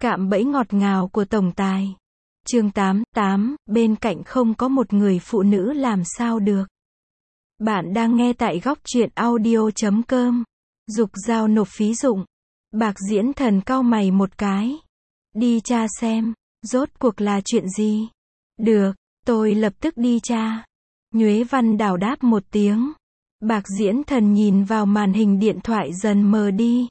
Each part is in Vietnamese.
Cạm bẫy ngọt ngào của tổng tài. Chương 8, bên cạnh không có một người phụ nữ làm sao được. Bạn đang nghe tại góc truyện audio.com. Dục giao nộp phí dụng. Bạc Diễn Thần cau mày một cái. Đi tra xem, rốt cuộc là chuyện gì? Được, tôi lập tức đi tra. Nhuế Văn Đào đáp một tiếng. Bạc Diễn Thần nhìn vào màn hình điện thoại dần mờ đi.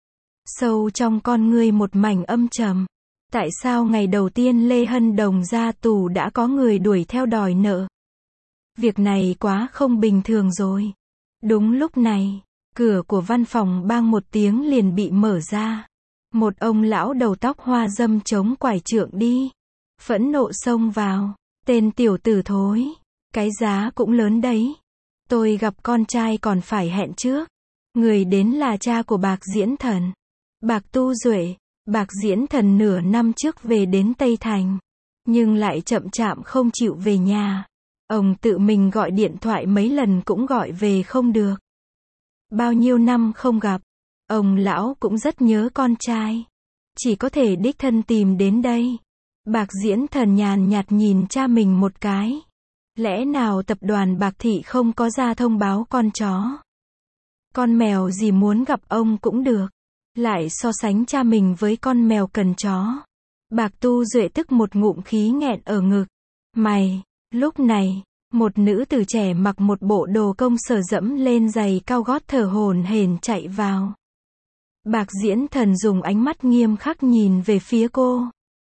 Sâu trong con ngươi một mảnh âm trầm. Tại sao ngày đầu tiên Lê Hân Đồng ra tù đã có người đuổi theo đòi nợ? Việc này quá không bình thường rồi. Đúng lúc này, cửa của văn phòng bang một tiếng liền bị mở ra. Một ông lão đầu tóc hoa râm chống quải trượng đi. Phẫn nộ xông vào. Tên tiểu tử thối. Cái giá cũng lớn đấy. Tôi gặp con trai còn phải hẹn trước. Người đến là cha của Bạc Diễn Thần. Bạc Tu Duệ. Bạc Diễn Thần nửa năm trước về đến Tây Thành. Nhưng lại chậm chạp không chịu về nhà. Ông tự mình gọi điện thoại mấy lần cũng gọi về không được. Bao nhiêu năm không gặp. Ông lão cũng rất nhớ con trai. Chỉ có thể đích thân tìm đến đây. Bạc Diễn Thần nhàn nhạt nhìn cha mình một cái. Lẽ nào tập đoàn Bạc Thị không có ra thông báo con chó? Con mèo gì muốn gặp ông cũng được. Lại so sánh cha mình với con mèo cần chó. Bạc Tu Duệ tức một ngụm khí nghẹn ở ngực. Mày, lúc này, một nữ tử trẻ mặc một bộ đồ công sở dẫm lên giày cao gót thở hổn hển chạy vào. Bạc Diễn Thần dùng ánh mắt nghiêm khắc nhìn về phía cô.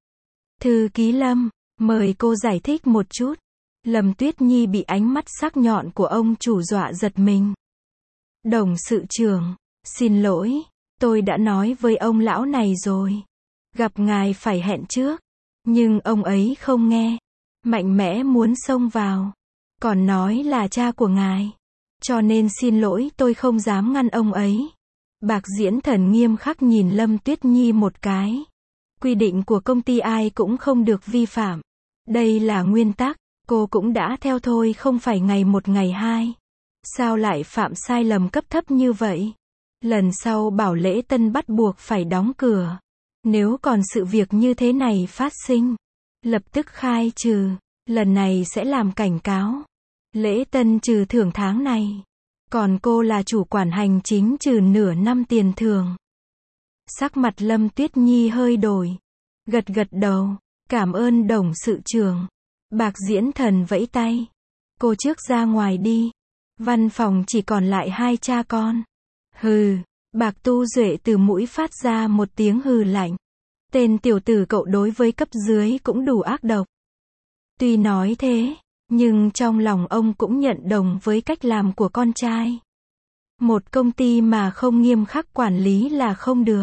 Thư ký Lâm, mời cô giải thích một chút. Lâm Tuyết Nhi bị ánh mắt sắc nhọn của ông chủ dọa giật mình. Đồng sự trưởng, xin lỗi, tôi đã nói với ông lão này rồi. Gặp ngài phải hẹn trước. Nhưng ông ấy không nghe. Mạnh mẽ muốn xông vào. Còn nói là cha của ngài. Cho nên xin lỗi, tôi không dám ngăn ông ấy. Bạc Diễn Thần nghiêm khắc nhìn Lâm Tuyết Nhi một cái. Quy định của công ty ai cũng không được vi phạm. Đây là nguyên tắc. Cô cũng đã theo thôi, không phải ngày một ngày hai. Sao lại phạm sai lầm cấp thấp như vậy? Lần sau Bảo Lễ Tân bắt buộc phải đóng cửa. Nếu còn sự việc như thế này phát sinh, lập tức khai trừ. Lần này sẽ làm cảnh cáo. Lễ Tân trừ thưởng tháng này. Còn cô là chủ quản hành chính trừ nửa năm tiền thưởng. Sắc mặt Lâm Tuyết Nhi hơi đổi. Gật gật đầu. Cảm ơn đồng sự trưởng. Bạc Diễn Thần vẫy tay. Cô trước ra ngoài đi. Văn phòng chỉ còn lại hai cha con. Hừ. Bạc Tu Duệ từ mũi phát ra một tiếng hừ lạnh. Tên tiểu tử cậu đối với cấp dưới cũng đủ ác độc. Tuy nói thế, nhưng trong lòng ông cũng nhận đồng với cách làm của con trai. Một công ty mà không nghiêm khắc quản lý là không được.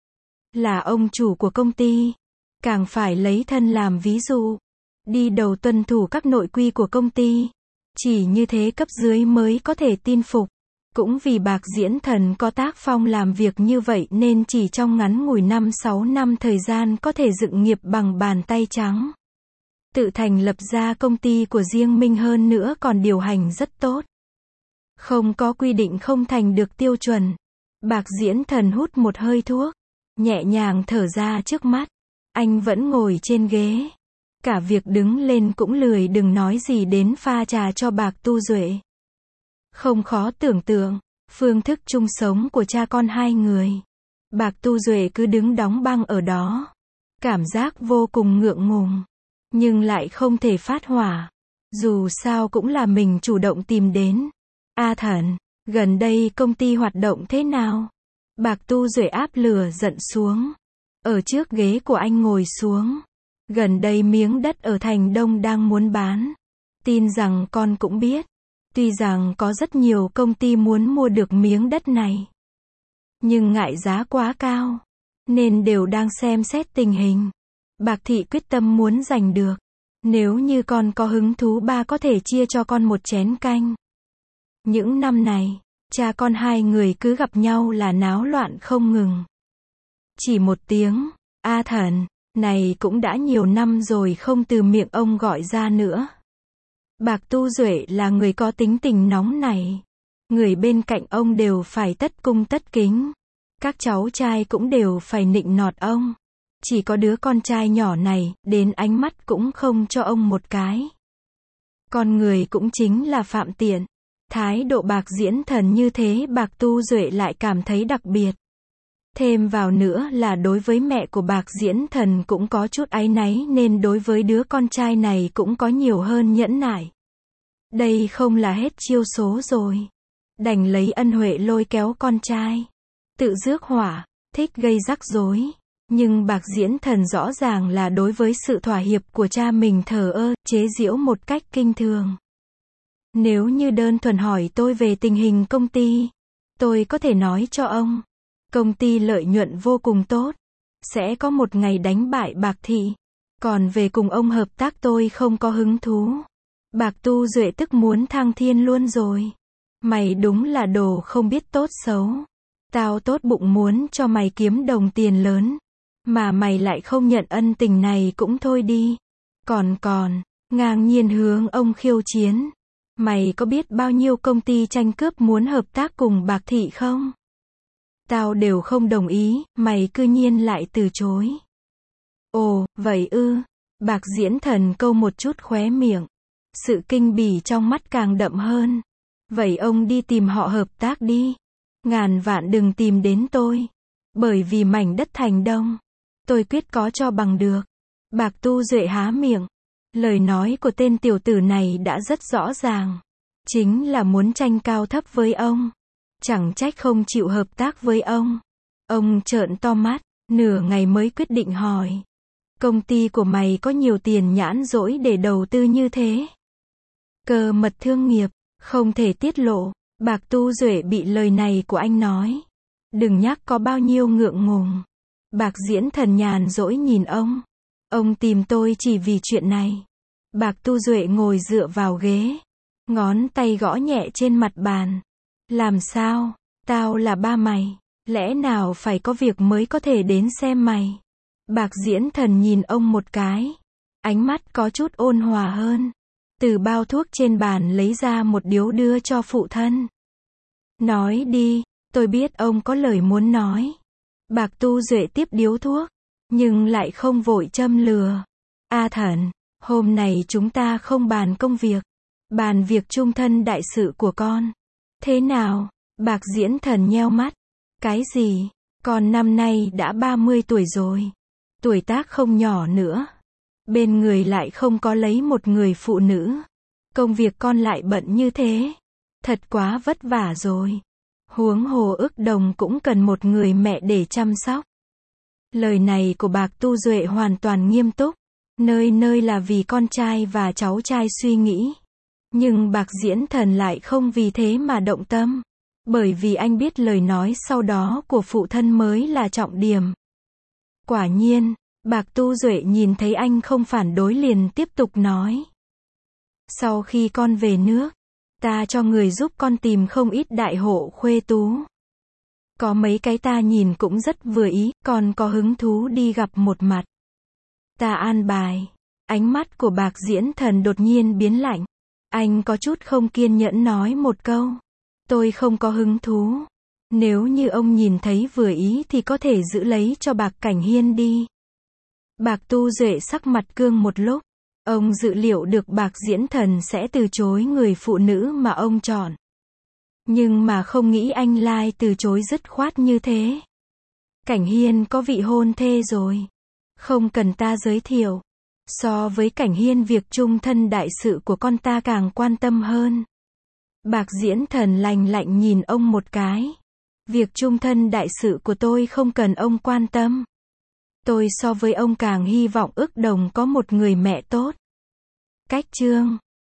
Là ông chủ của công ty, càng phải lấy thân làm ví dụ. Đi đầu tuân thủ các nội quy của công ty. Chỉ như thế cấp dưới mới có thể tin phục. Cũng vì Bạc Diễn Thần có tác phong làm việc như vậy nên chỉ trong ngắn ngủi 5-6 năm thời gian có thể dựng nghiệp bằng bàn tay trắng. Tự thành lập ra công ty của riêng mình, hơn nữa còn điều hành rất tốt. Không có quy định không thành được tiêu chuẩn. Bạc Diễn Thần hút một hơi thuốc. Nhẹ nhàng thở ra trước mắt. Anh vẫn ngồi trên ghế. Cả việc đứng lên cũng lười, đừng nói gì đến pha trà cho Bạc Tu Duệ. Không khó tưởng tượng, phương thức chung sống của cha con hai người. Bạc Tu Duệ cứ đứng đóng băng ở đó. Cảm giác vô cùng ngượng ngùng. Nhưng lại không thể phát hỏa. Dù sao cũng là mình chủ động tìm đến. A Thần, gần đây công ty hoạt động thế nào? Bạc Tu Duệ áp lửa giận xuống. Ở trước ghế của anh ngồi xuống. Gần đây miếng đất ở Thành Đông đang muốn bán. Tin rằng con cũng biết. Tuy rằng có rất nhiều công ty muốn mua được miếng đất này. Nhưng ngại giá quá cao. Nên đều đang xem xét tình hình. Bạc Thị quyết tâm muốn giành được. Nếu như con có hứng thú, ba có thể chia cho con một chén canh. Những năm này, cha con hai người cứ gặp nhau là náo loạn không ngừng. Chỉ một tiếng, A Thần, này cũng đã nhiều năm rồi không từ miệng ông gọi ra nữa. Bạc Tu Duệ là người có tính tình nóng nảy. Người bên cạnh ông đều phải tất cung tất kính. Các cháu trai cũng đều phải nịnh nọt ông. Chỉ có đứa con trai nhỏ này, đến ánh mắt cũng không cho ông một cái. Con người cũng chính là phạm tiện. Thái độ Bạc Diễn Thần như thế Bạc Tu Duệ lại cảm thấy đặc biệt. Thêm vào nữa là đối với mẹ của Bạc Diễn Thần cũng có chút áy náy nên đối với đứa con trai này cũng có nhiều hơn nhẫn nại. Đây không là hết chiêu số rồi. Đành lấy ân huệ lôi kéo con trai. Tự rước họa, thích gây rắc rối. Nhưng Bạc Diễn Thần rõ ràng là đối với sự thỏa hiệp của cha mình thờ ơ, chế giễu một cách kinh thường. Nếu như đơn thuần hỏi tôi về tình hình công ty, tôi có thể nói cho ông. Công ty lợi nhuận vô cùng tốt. Sẽ có một ngày đánh bại Bạc Thị. Còn về cùng ông hợp tác tôi không có hứng thú. Bạc Tu Duệ tức muốn thăng thiên luôn rồi. Mày đúng là đồ không biết tốt xấu. Tao tốt bụng muốn cho mày kiếm đồng tiền lớn. Mà mày lại không nhận ân tình này cũng thôi đi. Còn, ngang nhiên hướng ông khiêu chiến. Mày có biết bao nhiêu công ty tranh cướp muốn hợp tác cùng Bạc Thị không? Tao đều không đồng ý, mày cư nhiên lại từ chối. Ồ, vậy ư. Bạc Diễn Thần câu một chút khóe miệng. Sự kinh bỉ trong mắt càng đậm hơn. Vậy ông đi tìm họ hợp tác đi. Ngàn vạn đừng tìm đến tôi. Bởi vì mảnh đất Thành Đông, tôi quyết có cho bằng được. Bạc Tu Duệ há miệng. Lời nói của tên tiểu tử này đã rất rõ ràng. Chính là muốn tranh cao thấp với ông. Chẳng trách không chịu hợp tác với ông. Ông trợn to mắt, nửa ngày mới quyết định hỏi. Công ty của mày có nhiều tiền nhãn rỗi để đầu tư như thế? Cơ mật thương nghiệp, không thể tiết lộ. Bạc Tu Duệ bị lời này của anh nói. Đừng nhắc có bao nhiêu ngượng ngùng. Bạc Diễn Thần nhàn rỗi nhìn ông. Ông tìm tôi chỉ vì chuyện này. Bạc Tu Duệ ngồi dựa vào ghế. Ngón tay gõ nhẹ trên mặt bàn. Làm sao? Tao là ba mày. Lẽ nào phải có việc mới có thể đến xem mày? Bạc Diễn Thần nhìn ông một cái. Ánh mắt có chút ôn hòa hơn. Từ bao thuốc trên bàn lấy ra một điếu đưa cho phụ thân. Nói đi, tôi biết ông có lời muốn nói. Bạc Tu Duệ tiếp điếu thuốc. Nhưng lại không vội châm lừa. A Thần, hôm nay chúng ta không bàn công việc. Bàn việc chung thân đại sự của con. Thế nào? Bạc Diễn Thần nheo mắt. Cái gì? Con năm nay đã 30 tuổi rồi. Tuổi tác không nhỏ nữa. Bên người lại không có lấy một người phụ nữ. Công việc con lại bận như thế. Thật quá vất vả rồi. Huống hồ ức đồng cũng cần một người mẹ để chăm sóc. Lời này của Bạc Tu Duệ hoàn toàn nghiêm túc. Nơi nơi là vì con trai và cháu trai suy nghĩ. Nhưng Bạc Diễn Thần lại không vì thế mà động tâm. Bởi vì anh biết lời nói sau đó của phụ thân mới là trọng điểm. Quả nhiên, Bạc Tu Duệ nhìn thấy anh không phản đối liền tiếp tục nói. Sau khi con về nước, ta cho người giúp con tìm không ít đại hộ khuê tú. Có mấy cái ta nhìn cũng rất vừa ý, còn có hứng thú đi gặp một mặt. Ta an bài. Ánh mắt của Bạc Diễn Thần đột nhiên biến lạnh. Anh có chút không kiên nhẫn nói một câu. Tôi không có hứng thú. Nếu như ông nhìn thấy vừa ý thì có thể giữ lấy cho Bạc Cảnh Hiên đi. Bạc Tu Duệ sắc mặt cương một lúc. Ông dự liệu được Bạc Diễn Thần sẽ từ chối người phụ nữ mà ông chọn. Nhưng mà không nghĩ anh lai từ chối dứt khoát như thế. Cảnh Hiên có vị hôn thê rồi. Không cần ta giới thiệu. So với Cảnh Hiên việc chung thân đại sự của con ta càng quan tâm hơn. Bạc Diễn Thần lạnh lạnh nhìn ông một cái. Việc chung thân đại sự của tôi không cần ông quan tâm. Tôi so với ông càng hy vọng ức đồng có một người mẹ tốt. Cách chương